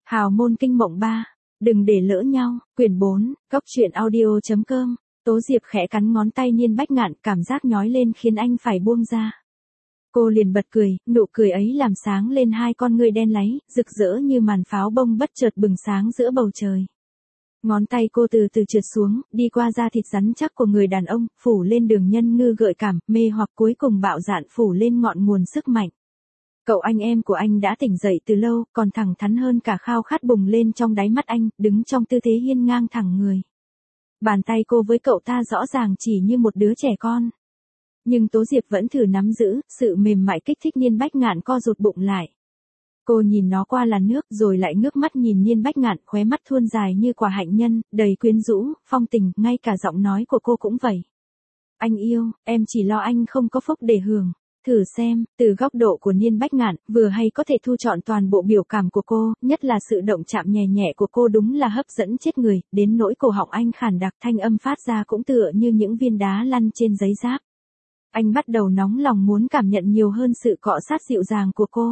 Hào môn kinh mộng 3. Đừng để lỡ nhau. Quyển 4. Cốc truyện audio.com. Tố Diệp khẽ cắn ngón tay Niên Bách Ngạn, cảm giác nhói lên khiến anh phải buông ra. Cô liền bật cười, nụ cười ấy làm sáng lên hai con ngươi đen láy, rực rỡ như màn pháo bông bất chợt bừng sáng giữa bầu trời. Ngón tay cô từ từ trượt xuống, đi qua da thịt rắn chắc của người đàn ông, phủ lên đường nhân ngư gợi cảm, mê hoặc cuối cùng bạo dạn phủ lên ngọn nguồn sức mạnh. Cậu anh em của anh đã tỉnh dậy từ lâu, còn thẳng thắn hơn cả khao khát bùng lên trong đáy mắt anh, đứng trong tư thế hiên ngang thẳng người. Bàn tay cô với cậu ta rõ ràng chỉ như một đứa trẻ con. Nhưng Tố Diệp vẫn thử nắm giữ, sự mềm mại kích thích Niên Bách Ngạn co rụt bụng lại. Cô nhìn nó qua làn nước rồi lại ngước mắt nhìn Niên Bách Ngạn, khóe mắt thuôn dài như quả hạnh nhân, đầy quyến rũ, phong tình, ngay cả giọng nói của cô cũng vậy. Anh yêu, em chỉ lo anh không có phúc để hưởng. Thử xem, từ góc độ của Niên Bách Ngạn, vừa hay có thể thu trọn toàn bộ biểu cảm của cô, nhất là sự động chạm nhẹ nhẹ của cô đúng là hấp dẫn chết người, đến nỗi cổ họng anh khàn đặc, thanh âm phát ra cũng tựa như những viên đá lăn trên giấy giáp. Anh bắt đầu nóng lòng muốn cảm nhận nhiều hơn sự cọ sát dịu dàng của cô.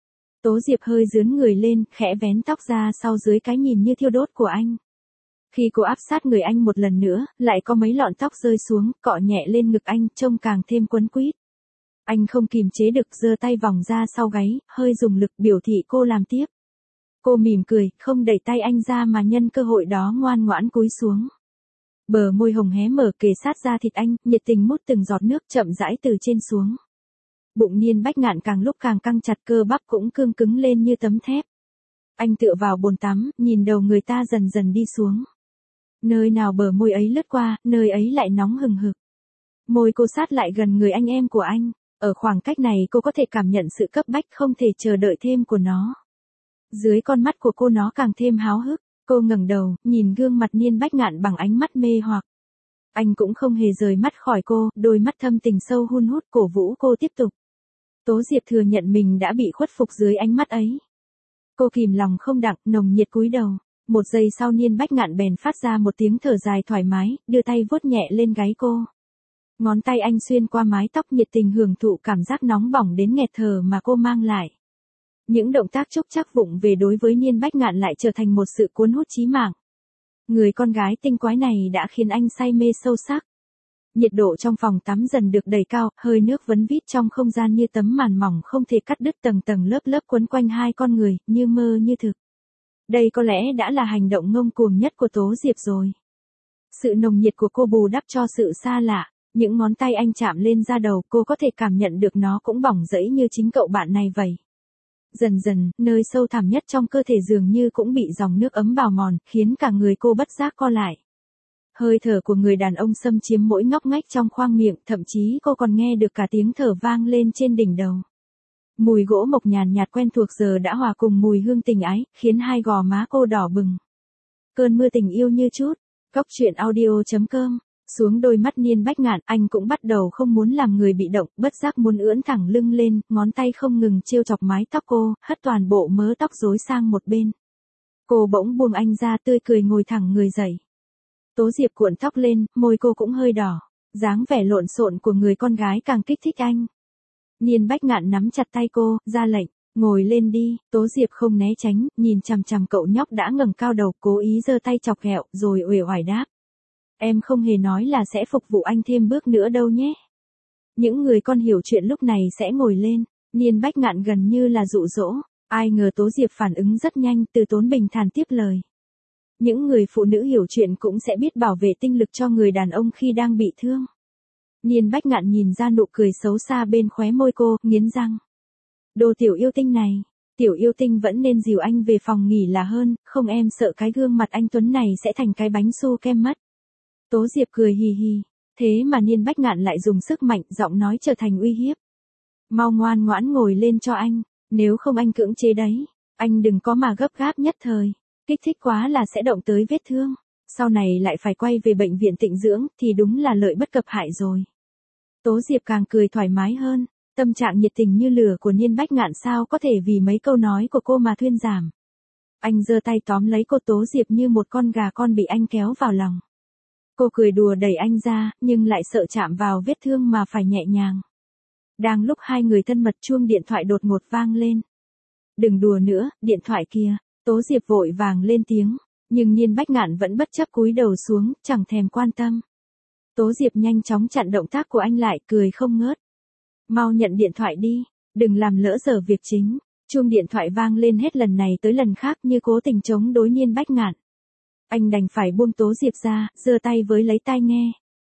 Tố Diệp hơi dướn người lên, khẽ vén tóc ra sau dưới cái nhìn như thiêu đốt của anh. Khi cô áp sát người anh một lần nữa, lại có mấy lọn tóc rơi xuống, cọ nhẹ lên ngực anh, trông càng thêm quấn quýt. Anh không kìm chế được giơ tay vòng ra sau gáy, hơi dùng lực biểu thị cô làm tiếp. Cô mỉm cười, không đẩy tay anh ra mà nhân cơ hội đó ngoan ngoãn cúi xuống. Bờ môi hồng hé mở kề sát ra thịt anh, nhiệt tình mút từng giọt nước chậm rãi từ trên xuống. Bụng Niên Bách Ngạn càng lúc càng căng chặt, cơ bắp cũng cương cứng lên như tấm thép. Anh tựa vào bồn tắm, nhìn đầu người ta dần dần đi xuống. Nơi nào bờ môi ấy lướt qua, nơi ấy lại nóng hừng hực. Môi cô sát lại gần người anh em của anh. Ở khoảng cách này cô có thể cảm nhận sự cấp bách không thể chờ đợi thêm của nó. Dưới con mắt của cô nó càng thêm háo hức. Cô ngẩng đầu, nhìn gương mặt Niên Bách Ngạn bằng ánh mắt mê hoặc. Anh cũng không hề rời mắt khỏi cô, đôi mắt thâm tình sâu hun hút cổ vũ cô tiếp tục. Tố Diệp thừa nhận mình đã bị khuất phục dưới ánh mắt ấy. Cô kìm lòng không đặng, nồng nhiệt cúi đầu. Một giây sau Niên Bách Ngạn bèn phát ra một tiếng thở dài thoải mái, đưa tay vuốt nhẹ lên gáy cô. Ngón tay anh xuyên qua mái tóc nhiệt tình hưởng thụ cảm giác nóng bỏng đến nghẹt thở mà cô mang lại. Những động tác chúc chắc vụng về đối với Niên Bách Ngạn lại trở thành một sự cuốn hút chí mạng. Người con gái tinh quái này đã khiến anh say mê sâu sắc. Nhiệt độ trong phòng tắm dần được đẩy cao, hơi nước vấn vít trong không gian như tấm màn mỏng không thể cắt đứt, tầng tầng lớp lớp quấn quanh hai con người, như mơ như thực. Đây có lẽ đã là hành động ngông cuồng nhất của Tố Diệp rồi. Sự nồng nhiệt của cô bù đắp cho sự xa lạ. Những ngón tay anh chạm lên da đầu, cô có thể cảm nhận được nó cũng bỏng rẫy như chính cậu bạn này vậy. Dần dần, nơi sâu thẳm nhất trong cơ thể dường như cũng bị dòng nước ấm bào mòn, khiến cả người cô bất giác co lại. Hơi thở của người đàn ông xâm chiếm mỗi ngóc ngách trong khoang miệng, thậm chí cô còn nghe được cả tiếng thở vang lên trên đỉnh đầu. Mùi gỗ mộc nhàn nhạt quen thuộc giờ đã hòa cùng mùi hương tình ái, khiến hai gò má cô đỏ bừng. Cơn mưa tình yêu như chút. Cốc truyện audio.com. Xuống đôi mắt Niên Bách Ngạn, anh cũng bắt đầu không muốn làm người bị động, bất giác muốn ưỡn thẳng lưng lên, ngón tay không ngừng trêu chọc mái tóc cô, hất toàn bộ mớ tóc rối sang một bên. Cô bỗng buông anh ra, tươi cười ngồi thẳng người dậy. Tố Diệp cuộn tóc lên, môi cô cũng hơi đỏ, dáng vẻ lộn xộn của người con gái càng kích thích anh. Niên Bách Ngạn nắm chặt tay cô, ra lệnh, ngồi lên đi. Tố Diệp không né tránh, nhìn chằm chằm cậu nhóc đã ngẩng cao đầu, cố ý giơ tay chọc ghẹo, rồi uể oải đáp. Em không hề nói là sẽ phục vụ anh thêm bước nữa đâu nhé. Những người con hiểu chuyện lúc này sẽ ngồi lên. Niên Bách Ngạn gần như là dụ dỗ. Ai ngờ Tố Diệp phản ứng rất nhanh, từ tốn bình thản tiếp lời. Những người phụ nữ hiểu chuyện cũng sẽ biết bảo vệ tinh lực cho người đàn ông khi đang bị thương. Niên Bách Ngạn nhìn ra nụ cười xấu xa bên khóe môi cô, nghiến răng. Đồ tiểu yêu tinh này. Tiểu yêu tinh vẫn nên dìu anh về phòng nghỉ là hơn, không em sợ cái gương mặt anh Tuấn này sẽ thành cái bánh su kem mất. Tố Diệp cười hì hì, thế mà Niên Bách Ngạn lại dùng sức mạnh, giọng nói trở thành uy hiếp. Mau ngoan ngoãn ngồi lên cho anh, nếu không anh cưỡng chế đấy, anh đừng có mà gấp gáp nhất thời, kích thích quá là sẽ động tới vết thương, sau này lại phải quay về bệnh viện tịnh dưỡng thì đúng là lợi bất cập hại rồi. Tố Diệp càng cười thoải mái hơn, tâm trạng nhiệt tình như lửa của Niên Bách Ngạn sao có thể vì mấy câu nói của cô mà thuyên giảm. Anh giơ tay tóm lấy cô Tố Diệp như một con gà con bị anh kéo vào lòng. Cô cười đùa đẩy anh ra, nhưng lại sợ chạm vào vết thương mà phải nhẹ nhàng. Đang lúc hai người thân mật chuông điện thoại đột ngột vang lên. Đừng đùa nữa, điện thoại kia. Tố Diệp vội vàng lên tiếng, nhưng Niên Bách Ngạn vẫn bất chấp cúi đầu xuống, chẳng thèm quan tâm. Tố Diệp nhanh chóng chặn động tác của anh lại, cười không ngớt. Mau nhận điện thoại đi, đừng làm lỡ giờ việc chính. Chuông điện thoại vang lên hết lần này tới lần khác như cố tình chống đối Niên Bách Ngạn. Anh đành phải buông Tố Diệp ra, giơ tay với lấy tai nghe.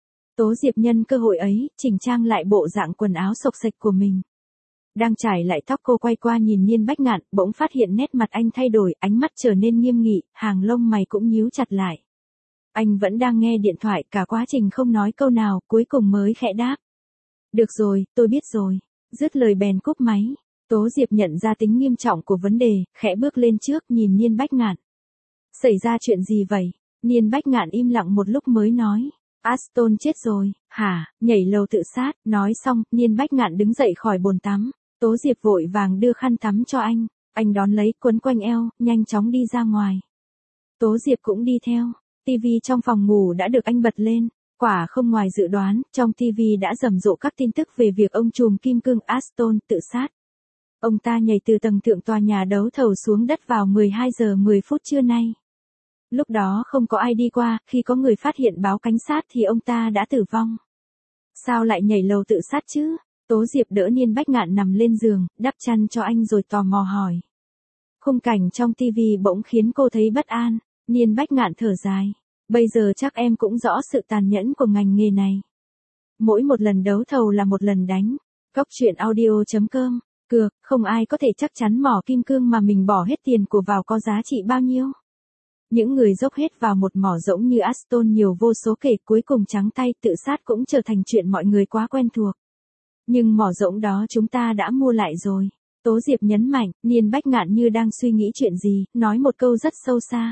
Tố Diệp nhân cơ hội ấy, chỉnh trang lại bộ dạng quần áo xộc xệch của mình. Đang trải lại tóc cô quay qua nhìn Niên Bách Ngạn, bỗng phát hiện nét mặt anh thay đổi, ánh mắt trở nên nghiêm nghị, hàng lông mày cũng nhíu chặt lại. Anh vẫn đang nghe điện thoại, cả quá trình không nói câu nào, cuối cùng mới khẽ đáp. Được rồi, tôi biết rồi. Dứt lời bèn cúp máy. Tố Diệp nhận ra tính nghiêm trọng của vấn đề, khẽ bước lên trước nhìn Niên Bách Ngạn. Xảy ra chuyện gì vậy? Niên Bách Ngạn im lặng một lúc mới nói. Aston chết rồi, hả, nhảy lầu tự sát. Nói xong, Niên Bách Ngạn đứng dậy khỏi bồn tắm. Tố Diệp vội vàng đưa khăn tắm cho anh. Anh đón lấy, quấn quanh eo, nhanh chóng đi ra ngoài. Tố Diệp cũng đi theo. TV trong phòng ngủ đã được anh bật lên. Quả không ngoài dự đoán, trong TV đã rầm rộ các tin tức về việc ông trùm kim cương Aston tự sát. Ông ta nhảy từ tầng thượng tòa nhà đấu thầu xuống đất vào 12 giờ 10 phút trưa nay. Lúc đó không có ai đi qua, khi có người phát hiện báo cảnh sát thì ông ta đã tử vong. Sao lại nhảy lầu tự sát chứ? Tố Diệp đỡ Niên Bách Ngạn nằm lên giường, đắp chăn cho anh rồi tò mò hỏi. Khung cảnh trong TV bỗng khiến cô thấy bất an. Niên Bách Ngạn thở dài. Bây giờ chắc em cũng rõ sự tàn nhẫn của ngành nghề này. Mỗi một lần đấu thầu là một lần đánh. Góc truyện audio.com. Cược, không ai có thể chắc chắn mỏ kim cương mà mình bỏ hết tiền của vào có giá trị bao nhiêu. Những người dốc hết vào một mỏ rỗng như Aston nhiều vô số kể, cuối cùng trắng tay tự sát cũng trở thành chuyện mọi người quá quen thuộc. Nhưng mỏ rỗng đó chúng ta đã mua lại rồi. Tố Diệp nhấn mạnh, Niên Bách Ngạn như đang suy nghĩ chuyện gì, nói một câu rất sâu xa.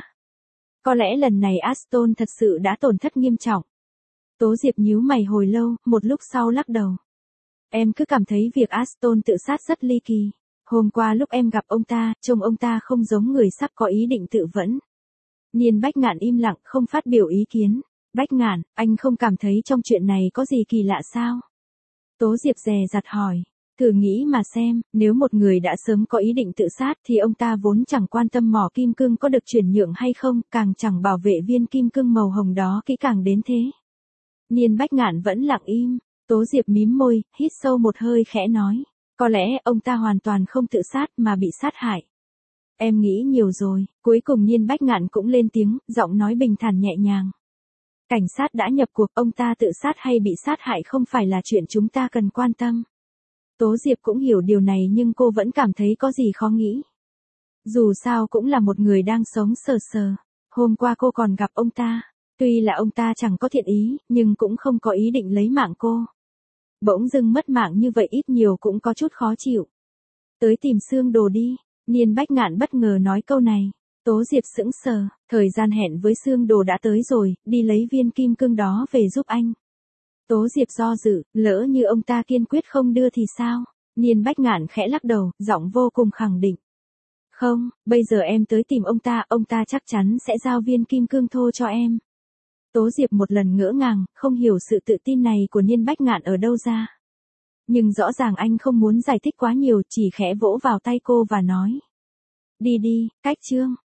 Có lẽ lần này Aston thật sự đã tổn thất nghiêm trọng. Tố Diệp nhíu mày hồi lâu, một lúc sau lắc đầu. Em cứ cảm thấy việc Aston tự sát rất ly kỳ. Hôm qua lúc em gặp ông ta, trông ông ta không giống người sắp có ý định tự vẫn. Niên Bách Ngạn im lặng, không phát biểu ý kiến. Bách Ngạn, anh không cảm thấy trong chuyện này có gì kỳ lạ sao? Tố Diệp dè dặt hỏi. Thử nghĩ mà xem, nếu một người đã sớm có ý định tự sát thì ông ta vốn chẳng quan tâm mỏ kim cương có được chuyển nhượng hay không, càng chẳng bảo vệ viên kim cương màu hồng đó kỹ càng đến thế. Niên Bách Ngạn vẫn lặng im. Tố Diệp mím môi, hít sâu một hơi khẽ nói. Có lẽ ông ta hoàn toàn không tự sát mà bị sát hại. Em nghĩ nhiều rồi. Cuối cùng Niên Bách Ngạn cũng lên tiếng, giọng nói bình thản nhẹ nhàng. Cảnh sát đã nhập cuộc, ông ta tự sát hay bị sát hại không phải là chuyện chúng ta cần quan tâm. Tố Diệp cũng hiểu điều này nhưng cô vẫn cảm thấy có gì khó nghĩ. Dù sao cũng là một người đang sống sờ sờ. Hôm qua cô còn gặp ông ta. Tuy là ông ta chẳng có thiện ý, nhưng cũng không có ý định lấy mạng cô. Bỗng dưng mất mạng như vậy ít nhiều cũng có chút khó chịu. Tới tìm Sương Đồ đi. Niên Bách Ngạn bất ngờ nói câu này. Tố Diệp sững sờ, thời gian hẹn với Sương Đồ đã tới rồi, đi lấy viên kim cương đó về giúp anh. Tố Diệp do dự, lỡ như ông ta kiên quyết không đưa thì sao? Niên Bách Ngạn khẽ lắc đầu, giọng vô cùng khẳng định. Không, bây giờ em tới tìm ông ta chắc chắn sẽ giao viên kim cương thô cho em. Tố Diệp một lần ngỡ ngàng, không hiểu sự tự tin này của Niên Bách Ngạn ở đâu ra. Nhưng rõ ràng anh không muốn giải thích quá nhiều, chỉ khẽ vỗ vào tay cô và nói. Đi đi, cách chương.